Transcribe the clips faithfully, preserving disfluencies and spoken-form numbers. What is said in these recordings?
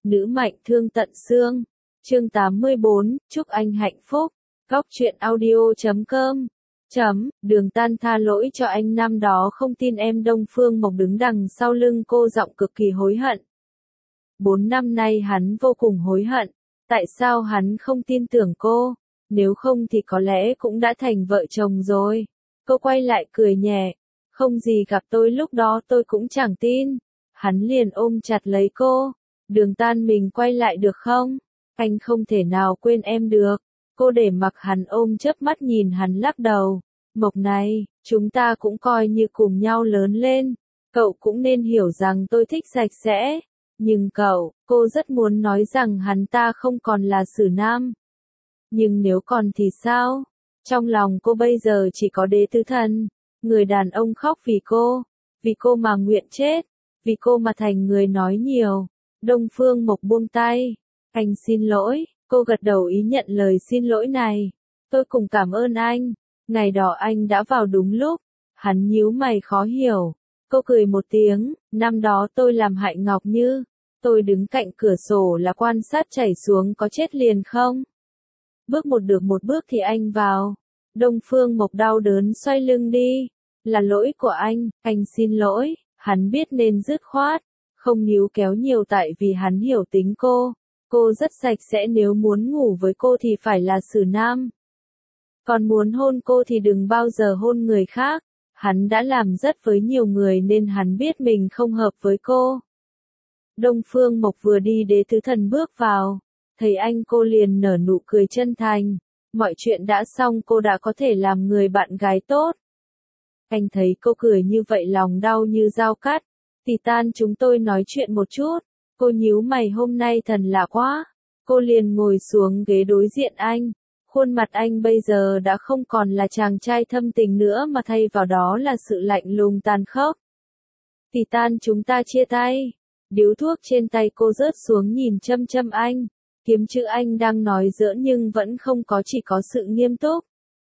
Nữ mạnh thương tận xương. Chương tám mươi bốn, chúc anh hạnh phúc. Góc truyện audio chấm com. Chấm, Đường Tan tha lỗi cho anh năm đó không tin em. Đông Phương Mộc đứng đằng sau lưng cô, giọng cực kỳ hối hận. Bốn năm nay hắn vô cùng hối hận. Tại sao hắn không tin tưởng cô? Nếu không thì có lẽ cũng đã thành vợ chồng rồi. Cô quay lại cười nhẹ. Không gì, gặp tôi lúc đó tôi cũng chẳng tin. Hắn liền ôm chặt lấy cô. Đường Tan, mình quay lại được không? Anh không thể nào quên em được. Cô để mặc hắn ôm, chớp mắt nhìn hắn lắc đầu. Mộc này, chúng ta cũng coi như cùng nhau lớn lên. Cậu cũng nên hiểu rằng tôi thích sạch sẽ. Nhưng cậu, cô rất muốn nói rằng hắn ta không còn là Sử Nam. Nhưng nếu còn thì sao? Trong lòng cô bây giờ chỉ có Đế Tứ Thần. Người đàn ông khóc vì cô. Vì cô mà nguyện chết. Vì cô mà thành người nói nhiều. Đông Phương Mộc buông tay. Anh xin lỗi. Cô gật đầu ý nhận lời xin lỗi này. Tôi cùng cảm ơn anh. Ngày đó anh đã vào đúng lúc. Hắn nhíu mày khó hiểu. Cô cười một tiếng. Năm đó tôi làm hại Ngọc Như. Tôi đứng cạnh cửa sổ là quan sát chảy xuống, có chết liền không? Bước một được một bước thì anh vào. Đông Phương Mộc đau đớn xoay lưng đi. Là lỗi của anh, anh xin lỗi. Hắn biết nên dứt khoát. Không níu kéo nhiều tại vì hắn hiểu tính cô. Cô rất sạch sẽ, nếu muốn ngủ với cô thì phải là Sử Nam. Còn muốn hôn cô thì đừng bao giờ hôn người khác. Hắn đã làm rất với nhiều người nên hắn biết mình không hợp với cô. Đông Phương Mộc vừa đi, Đế Tứ Thần bước vào. Thấy anh cô liền nở nụ cười chân thành. Mọi chuyện đã xong, cô đã có thể làm người bạn gái tốt. Anh thấy cô cười như vậy lòng đau như dao cắt. Tì Tan, chúng tôi nói chuyện một chút. Cô nhíu mày, hôm nay thần lạ quá. Cô liền ngồi xuống ghế đối diện anh. Khuôn mặt anh bây giờ đã không còn là chàng trai thâm tình nữa mà thay vào đó là sự lạnh lùng tàn khốc. Tì Tan, chúng ta chia tay. Điếu thuốc trên tay cô rớt xuống, nhìn chăm chăm anh. Kiếm chữ anh đang nói giỡn nhưng vẫn không có, chỉ có sự nghiêm túc.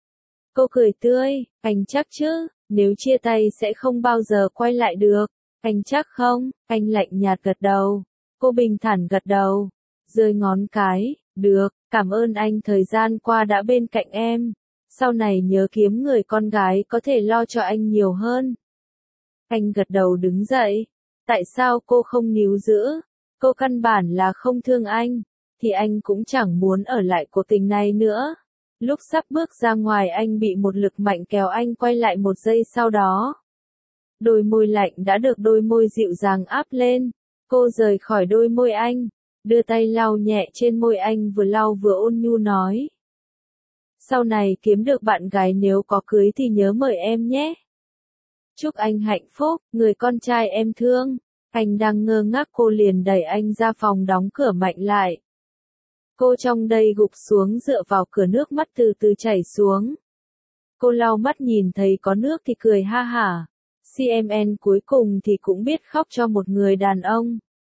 Cô cười tươi. Anh chắc chứ? Nếu chia tay sẽ không bao giờ quay lại được. Anh chắc không? Anh lạnh nhạt gật đầu. Cô bình thản gật đầu. Giơ ngón cái. Được, cảm ơn anh thời gian qua đã bên cạnh em. Sau này nhớ kiếm người con gái có thể lo cho anh nhiều hơn. Anh gật đầu đứng dậy. Tại sao cô không níu giữ? Cô căn bản là không thương anh. Thì anh cũng chẳng muốn ở lại cuộc tình này nữa. Lúc sắp bước ra ngoài, anh bị một lực mạnh kéo anh quay lại một giây sau đó. Đôi môi lạnh đã được đôi môi dịu dàng áp lên. Cô rời khỏi đôi môi anh. Đưa tay lau nhẹ trên môi anh, vừa lau vừa ôn nhu nói. Sau này kiếm được bạn gái, nếu có cưới thì nhớ mời em nhé. Chúc anh hạnh phúc, người con trai em thương. Anh đang ngơ ngác, cô liền đẩy anh ra phòng, đóng cửa mạnh lại. Cô trong đây gục xuống dựa vào cửa, nước mắt từ từ chảy xuống. Cô lau mắt, nhìn thấy có nước thì cười ha hả. xê em en cuối cùng thì cũng biết khóc cho một người đàn ông.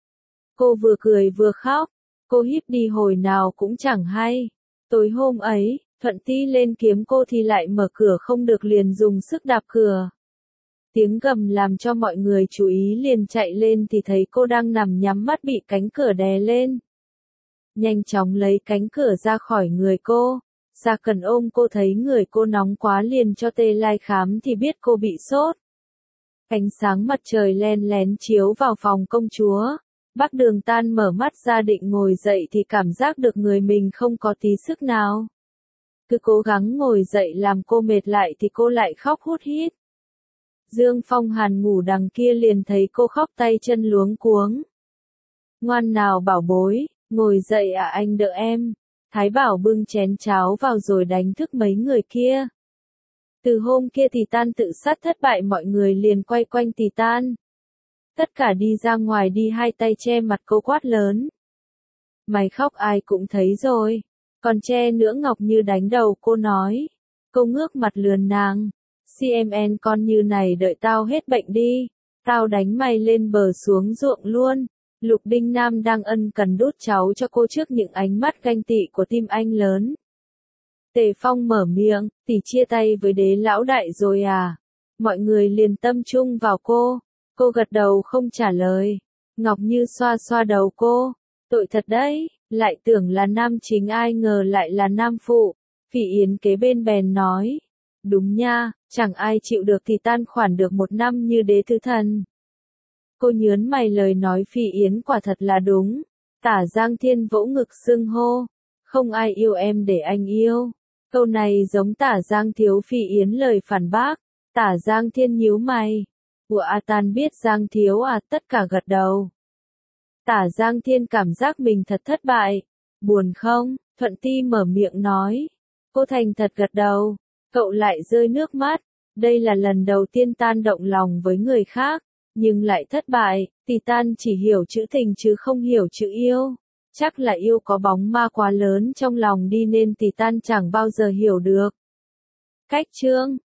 Cô vừa cười vừa khóc. Cô híp đi hồi nào cũng chẳng hay. Tối hôm ấy, Thuận Ti lên kiếm cô thì lại mở cửa không được, liền dùng sức đạp cửa. Tiếng gầm làm cho mọi người chú ý, liền chạy lên thì thấy cô đang nằm nhắm mắt bị cánh cửa đè lên. Nhanh chóng lấy cánh cửa ra khỏi người cô. Gia Cần ôm cô, thấy người cô nóng quá liền cho tê lai khám thì biết cô bị sốt. Ánh sáng mặt trời len lén chiếu vào phòng công chúa. Bác Đường Tan mở mắt ra định ngồi dậy thì cảm giác được người mình không có tí sức nào. Cứ cố gắng ngồi dậy làm cô mệt lại thì cô lại khóc hút hít. Dương Phong Hàn ngủ đằng kia liền thấy cô khóc, tay chân luống cuống. Ngoan nào bảo bối, ngồi dậy à, anh đỡ em. Thái Bảo bưng chén cháo vào rồi đánh thức mấy người kia. Từ hôm kia Tì Tan tự sát thất bại, mọi người liền quay quanh Tì Tan. Tất cả đi ra ngoài đi, hai tay che mặt cô quát lớn. Mày khóc ai cũng thấy rồi. Còn che nữa, Ngọc Như đánh đầu cô nói. Cô ngước mặt lườn nàng. xê em en con như này đợi tao hết bệnh đi. Tao đánh mày lên bờ xuống ruộng luôn. Lục Đinh Nam đang ân cần đút cháu cho cô trước những ánh mắt ganh tị của tim anh lớn. Tề Phong mở miệng, tỷ chia tay với Đế lão đại rồi à? Mọi người liền tâm trung vào cô. Cô gật đầu không trả lời. Ngọc Như xoa xoa đầu cô. Tội thật đấy, lại tưởng là nam chính ai ngờ lại là nam phụ. Phỉ Yến kế bên bèn nói. Đúng nha, chẳng ai chịu được thì tan khoản được một năm như đế thứ thần. Cô nhớn mày lời nói Phỉ Yến quả thật là đúng. Tả Giang Thiên vỗ ngực xưng hô. Không ai yêu em để anh yêu. Câu này giống Tả Giang Thiếu Phỉ Yến lời phản bác. Tả Giang Thiên nhíu mày. Của A Tan biết Giang Thiếu à, tất cả gật đầu. Tả Giang Thiên cảm giác mình thật thất bại. Buồn không? Thuận Ti mở miệng nói. Cô thành thật gật đầu. Cậu lại rơi nước mắt. Đây là lần đầu tiên Tan động lòng với người khác, nhưng lại thất bại. Thì Tan chỉ hiểu chữ tình chứ không hiểu chữ yêu. Chắc là yêu có bóng ma quá lớn trong lòng đi nên Thì Tan chẳng bao giờ hiểu được. Cách chương